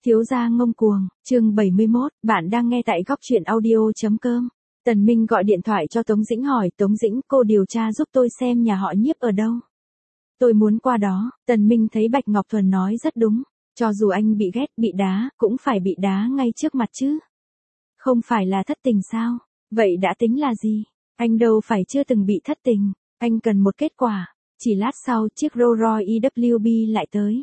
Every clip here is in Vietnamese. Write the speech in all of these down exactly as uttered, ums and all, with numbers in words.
Thiếu gia ngông cuồng, chương bảy mươi mốt, bạn đang nghe tại góc truyện audio.com. Tần Minh gọi điện thoại cho Tống Dĩnh hỏi, Tống Dĩnh, cô điều tra giúp tôi xem nhà họ Nhiếp ở đâu. Tôi muốn qua đó. Tần Minh thấy Bạch Ngọc Thuần nói rất đúng, cho dù anh bị ghét, bị đá, cũng phải bị đá ngay trước mặt chứ. Không phải là thất tình sao? Vậy đã tính là gì? Anh đâu phải chưa từng bị thất tình, anh cần một kết quả. Chỉ lát sau, chiếc Rolls Royce e vê bê lại tới.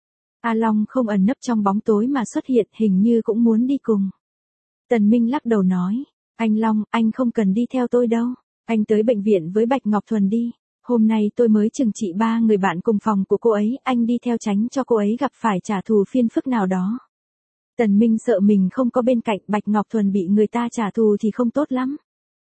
A Long không ẩn nấp trong bóng tối mà xuất hiện, hình như cũng muốn đi cùng. Tần Minh lắc đầu nói, anh Long, anh không cần đi theo tôi đâu. Anh tới bệnh viện với Bạch Ngọc Thuần đi. Hôm nay tôi mới trừng trị ba người bạn cùng phòng của cô ấy, anh đi theo tránh cho cô ấy gặp phải trả thù phiền phức nào đó. Tần Minh sợ mình không có bên cạnh Bạch Ngọc Thuần bị người ta trả thù thì không tốt lắm.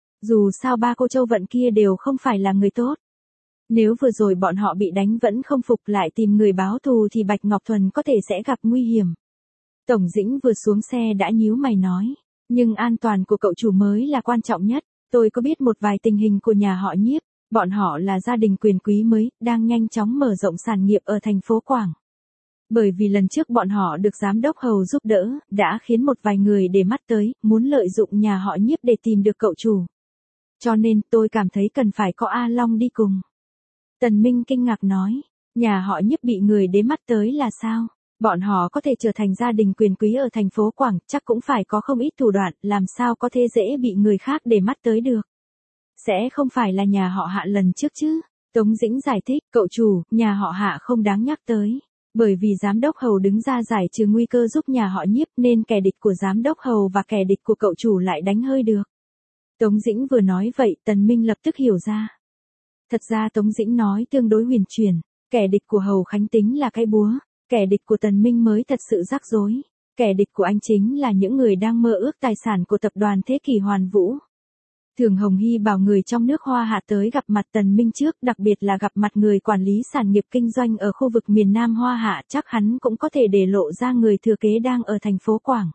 Dù sao ba cô Châu Vận kia đều không phải là người tốt. Nếu vừa rồi bọn họ bị đánh vẫn không phục lại tìm người báo thù thì Bạch Ngọc Thuần có thể sẽ gặp nguy hiểm. Tổng Dĩnh vừa xuống xe đã nhíu mày nói, nhưng an toàn của cậu chủ mới là quan trọng nhất. Tôi có biết một vài tình hình của nhà họ Nhiếp, bọn họ là gia đình quyền quý mới, đang nhanh chóng mở rộng sản nghiệp ở thành phố Quảng. Bởi vì lần trước bọn họ được giám đốc Hầu giúp đỡ, đã khiến một vài người để mắt tới, muốn lợi dụng nhà họ Nhiếp để tìm được cậu chủ. Cho nên tôi cảm thấy cần phải có A Long đi cùng. Tần Minh kinh ngạc nói, nhà họ Nhiếp bị người để mắt tới là sao? Bọn họ có thể trở thành gia đình quyền quý ở thành phố Quảng, chắc cũng phải có không ít thủ đoạn, làm sao có thể dễ bị người khác để mắt tới được. Sẽ không phải là nhà họ Hạ lần trước chứ? Tống Dĩnh giải thích, cậu chủ, nhà họ Hạ không đáng nhắc tới. Bởi vì giám đốc Hầu đứng ra giải trừ nguy cơ giúp nhà họ Nhiếp nên kẻ địch của giám đốc Hầu và kẻ địch của cậu chủ lại đánh hơi được. Tống Dĩnh vừa nói vậy, Tần Minh lập tức hiểu ra. Thật ra Tống Dĩnh nói tương đối huyền chuyển, kẻ địch của Hầu Khánh tính là cái búa, kẻ địch của Tần Minh mới thật sự rắc rối, kẻ địch của anh chính là những người đang mơ ước tài sản của tập đoàn Thế Kỷ Hoàn Vũ. Thường Hồng Hy bảo người trong nước Hoa Hạ tới gặp mặt Tần Minh trước, đặc biệt là gặp mặt người quản lý sản nghiệp kinh doanh ở khu vực miền Nam Hoa Hạ, chắc hắn cũng có thể để lộ ra người thừa kế đang ở thành phố Quảng.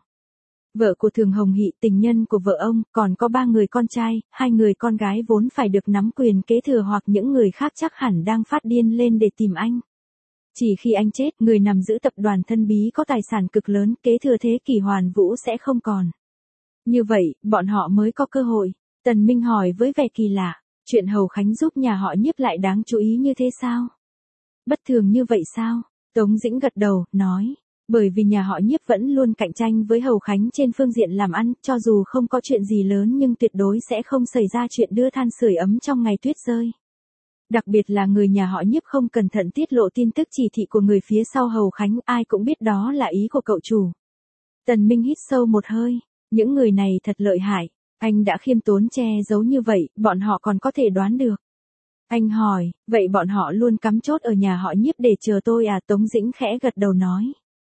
Vợ của Thường Hồng Hị, tình nhân của vợ ông, còn có ba người con trai, hai người con gái vốn phải được nắm quyền kế thừa hoặc những người khác chắc hẳn đang phát điên lên để tìm anh. Chỉ khi anh chết, người nằm giữ tập đoàn thân bí có tài sản cực lớn, kế thừa Thế Kỷ Hoàn Vũ sẽ không còn. Như vậy, bọn họ mới có cơ hội. Tần Minh hỏi với vẻ kỳ lạ, chuyện Hầu Khánh giúp nhà họ Nhiếp lại đáng chú ý như thế sao? Bất thường như vậy sao? Tống Dĩnh gật đầu, nói. Bởi vì nhà họ Nhiếp vẫn luôn cạnh tranh với Hầu Khánh trên phương diện làm ăn, cho dù không có chuyện gì lớn nhưng tuyệt đối sẽ không xảy ra chuyện đưa than sưởi ấm trong ngày tuyết rơi. Đặc biệt là người nhà họ Nhiếp không cẩn thận tiết lộ tin tức chỉ thị của người phía sau Hầu Khánh, ai cũng biết đó là ý của cậu chủ. Tần Minh hít sâu một hơi, những người này thật lợi hại, anh đã khiêm tốn che giấu như vậy, bọn họ còn có thể đoán được. Anh hỏi, vậy bọn họ luôn cắm chốt ở nhà họ Nhiếp để chờ tôi à? Tống Dĩnh khẽ gật đầu nói.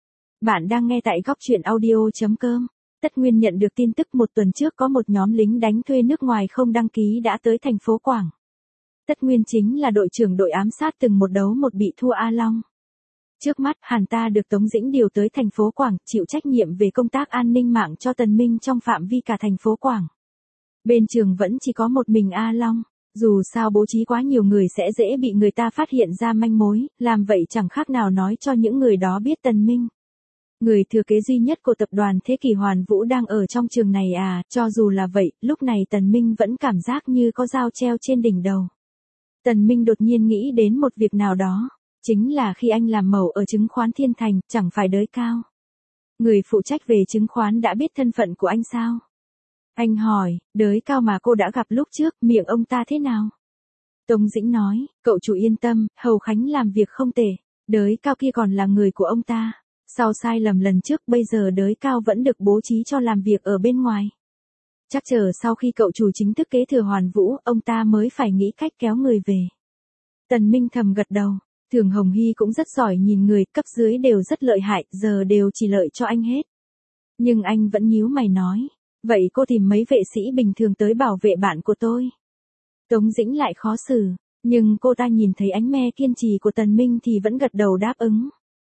Bạn đang nghe tại góc truyện audio.com. Tất Nguyên nhận được tin tức một tuần trước có một nhóm lính đánh thuê nước ngoài không đăng ký đã tới thành phố Quảng. Tất Nguyên chính là đội trưởng đội ám sát từng một đấu một bị thua A Long. Trước mắt, hắn ta được Tống Dĩnh điều tới thành phố Quảng, chịu trách nhiệm về công tác an ninh mạng cho Tần Minh trong phạm vi cả thành phố Quảng. Bên trường vẫn chỉ có một mình A Long. Dù sao bố trí quá nhiều người sẽ dễ bị người ta phát hiện ra manh mối, làm vậy chẳng khác nào nói cho những người đó biết Tần Minh. Người thừa kế duy nhất của tập đoàn Thế Kỷ Hoàn Vũ đang ở trong trường này à? Cho dù là vậy, lúc này Tần Minh vẫn cảm giác như có dao treo trên đỉnh đầu. Tần Minh đột nhiên nghĩ đến một việc nào đó, chính là khi anh làm mẩu ở chứng khoán Thiên Thành, chẳng phải Đới Cao. Người phụ trách về chứng khoán đã biết thân phận của anh sao? Anh hỏi, Đới Cao mà cô đã gặp lúc trước, miệng ông ta thế nào? Tống Dĩnh nói, cậu chủ yên tâm, Hầu Khánh làm việc không tệ, Đới Cao kia còn là người của ông ta. Sau sai lầm lần trước, bây giờ Đới Cao vẫn được bố trí cho làm việc ở bên ngoài. Chắc chờ sau khi cậu chủ chính thức kế thừa Hoàn Vũ, ông ta mới phải nghĩ cách kéo người về. Tần Minh thầm gật đầu, Thường Hồng Hy cũng rất giỏi nhìn người, cấp dưới đều rất lợi hại, giờ đều chỉ lợi cho anh hết. Nhưng anh vẫn nhíu mày nói, vậy cô tìm mấy vệ sĩ bình thường tới bảo vệ bạn của tôi. Tống Dĩnh lại khó xử, nhưng cô ta nhìn thấy ánh me kiên trì của Tần Minh thì vẫn gật đầu đáp ứng.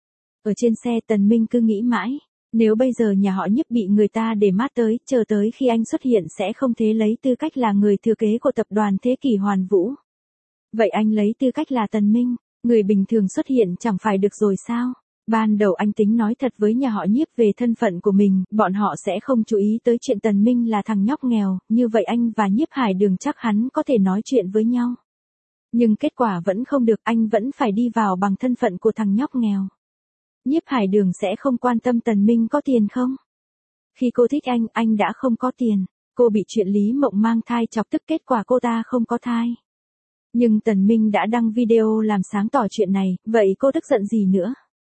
Ở trên xe Tần Minh cứ nghĩ mãi, nếu bây giờ nhà họ Nhiếp bị người ta để mắt tới, chờ tới khi anh xuất hiện sẽ không thể lấy tư cách là người thừa kế của tập đoàn Thế Kỷ Hoàn Vũ. Vậy anh lấy tư cách là Tần Minh, người bình thường xuất hiện chẳng phải được rồi sao? Ban đầu anh tính nói thật với nhà họ Nhiếp về thân phận của mình, bọn họ sẽ không chú ý tới chuyện Tần Minh là thằng nhóc nghèo, như vậy anh và Nhiếp Hải Đường chắc hắn có thể nói chuyện với nhau. Nhưng kết quả vẫn không được, anh vẫn phải đi vào bằng thân phận của thằng nhóc nghèo. Nhiếp Hải Đường sẽ không quan tâm Tần Minh có tiền không? Khi cô thích anh, anh đã không có tiền. Cô bị chuyện Lý Mộng mang thai chọc tức, kết quả cô ta không có thai. Nhưng Tần Minh đã đăng video làm sáng tỏ chuyện này, vậy cô tức giận gì nữa?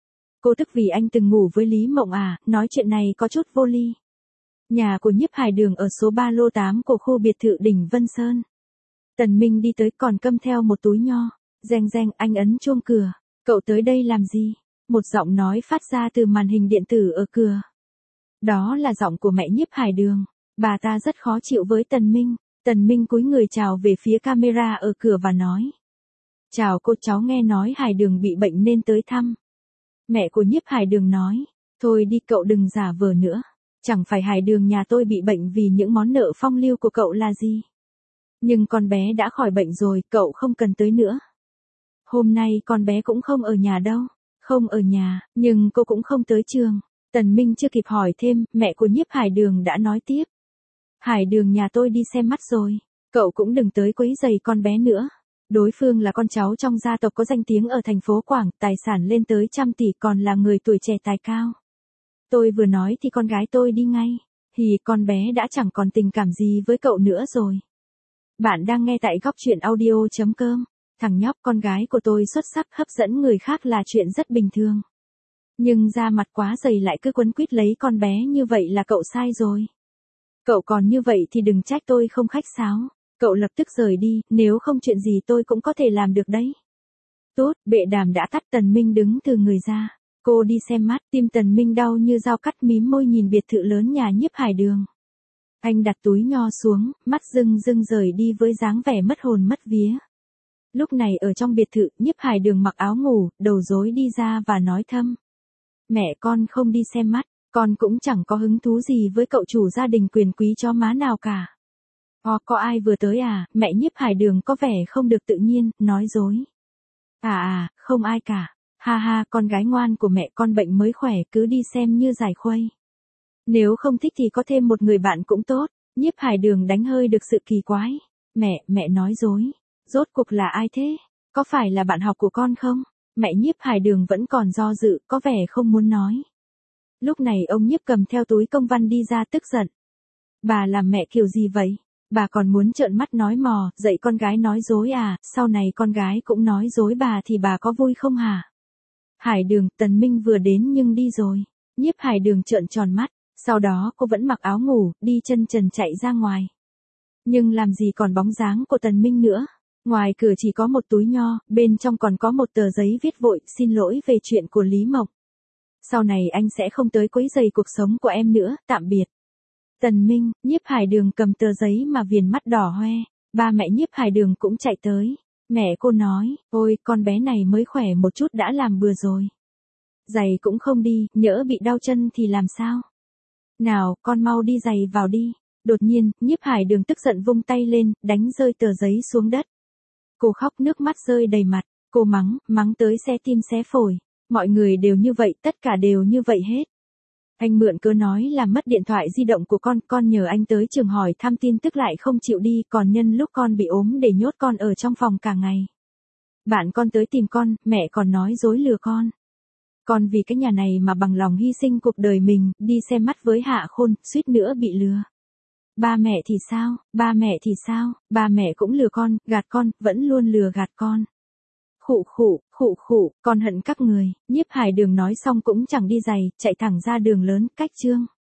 Cô tức vì anh từng ngủ với Lý Mộng à, nói chuyện này có chút vô lý. Nhà của Nhiếp Hải Đường ở số ba lô tám của khu biệt thự đỉnh Vân Sơn. Tần Minh đi tới còn cầm theo một túi nho. Reng reng, anh ấn chuông cửa. Cậu tới đây làm gì? Một giọng nói phát ra từ màn hình điện tử ở cửa. Đó là giọng của mẹ Nhiếp Hải Đường. Bà ta rất khó chịu với Tần Minh. Tần Minh cúi người chào về phía camera ở cửa và nói. Chào cô, cháu nghe nói Hải Đường bị bệnh nên tới thăm. Mẹ của Nhiếp Hải Đường nói. Thôi đi, cậu đừng giả vờ nữa. Chẳng phải Hải Đường nhà tôi bị bệnh vì những món nợ phong lưu của cậu là gì. Nhưng con bé đã khỏi bệnh rồi, cậu không cần tới nữa. Hôm nay con bé cũng không ở nhà đâu. Không ở nhà, nhưng cô cũng không tới trường. Tần Minh chưa kịp hỏi thêm, mẹ của Nhiếp Hải Đường đã nói tiếp. Hải Đường nhà tôi đi xem mắt rồi. Cậu cũng đừng tới quấy rầy con bé nữa. Đối phương là con cháu trong gia tộc có danh tiếng ở thành phố Quảng, tài sản lên tới trăm tỷ, còn là người tuổi trẻ tài cao. Tôi vừa nói thì con gái tôi đi ngay. Thì con bé đã chẳng còn tình cảm gì với cậu nữa rồi. Bạn đang nghe tại góc truyện audio chấm com. Thằng nhóc con gái của tôi xuất sắc, hấp dẫn người khác là chuyện rất bình thường. Nhưng da mặt quá dày lại cứ quấn quýt lấy con bé như vậy là cậu sai rồi. Cậu còn như vậy thì đừng trách tôi không khách sáo. Cậu lập tức rời đi, nếu không chuyện gì tôi cũng có thể làm được đấy. Tốt, bệ đàm đã tắt. Tần Minh đứng từ người ra. Cô đi xem mắt, tim Tần Minh đau như dao cắt, mím môi nhìn biệt thự lớn nhà Nhiếp Hải Đường. Anh đặt túi nho xuống, mắt rưng rưng rời đi với dáng vẻ mất hồn mất vía. Lúc này ở trong biệt thự, Nhiếp Hải Đường mặc áo ngủ, đầu rối đi ra và nói thầm. Mẹ con không đi xem mắt, con cũng chẳng có hứng thú gì với cậu chủ gia đình quyền quý chó má nào cả. Ồ, có ai vừa tới à? Mẹ Nhiếp Hải Đường có vẻ không được tự nhiên, nói dối. À à, không ai cả. Ha ha, con gái ngoan của mẹ con bệnh mới khỏe, cứ đi xem như giải khuây. Nếu không thích thì có thêm một người bạn cũng tốt. Nhiếp Hải Đường đánh hơi được sự kỳ quái. Mẹ, mẹ nói dối. Rốt cuộc là ai thế? Có phải là bạn học của con không? Mẹ Nhiếp Hải Đường vẫn còn do dự, có vẻ không muốn nói. Lúc này ông Nhiếp cầm theo túi công văn đi ra tức giận. Bà làm mẹ kiểu gì vậy? Bà còn muốn trợn mắt nói mò, dạy con gái nói dối à, sau này con gái cũng nói dối bà thì bà có vui không hả? Hải Đường, Tần Minh vừa đến nhưng đi rồi. Nhiếp Hải Đường trợn tròn mắt, sau đó cô vẫn mặc áo ngủ, đi chân trần chạy ra ngoài. Nhưng làm gì còn bóng dáng của Tần Minh nữa. Ngoài cửa chỉ có một túi nho, bên trong còn có một tờ giấy viết vội, xin lỗi về chuyện của Lý Mộng. Sau này anh sẽ không tới quấy rầy cuộc sống của em nữa, tạm biệt. Tần Minh, Nhiếp Hải Đường cầm tờ giấy mà viền mắt đỏ hoe. Ba mẹ Nhiếp Hải Đường cũng chạy tới. Mẹ cô nói, ôi, con bé này mới khỏe một chút đã làm bừa rồi. Giày cũng không đi, nhỡ bị đau chân thì làm sao? Nào, con mau đi giày vào đi. Đột nhiên, Nhiếp Hải Đường tức giận vung tay lên, đánh rơi tờ giấy xuống đất. Cô khóc nước mắt rơi đầy mặt, cô mắng, mắng tới xé tim xé phổi. Mọi người đều như vậy, tất cả đều như vậy hết. Anh mượn cớ nói là mất điện thoại di động của con, con nhờ anh tới trường hỏi thăm tin tức lại không chịu đi, còn nhân lúc con bị ốm để nhốt con ở trong phòng cả ngày. Bạn con tới tìm con, mẹ còn nói dối lừa con. Con vì cái nhà này mà bằng lòng hy sinh cuộc đời mình, đi xem mắt với Hạ Khôn, suýt nữa bị lừa. Ba mẹ thì sao, ba mẹ thì sao, ba mẹ cũng lừa con, gạt con, vẫn luôn lừa gạt con. Khụ khụ, khụ khụ, con hận các người. Nhiếp Hải Đường nói xong cũng chẳng đi giày, chạy thẳng ra đường lớn, cách chương.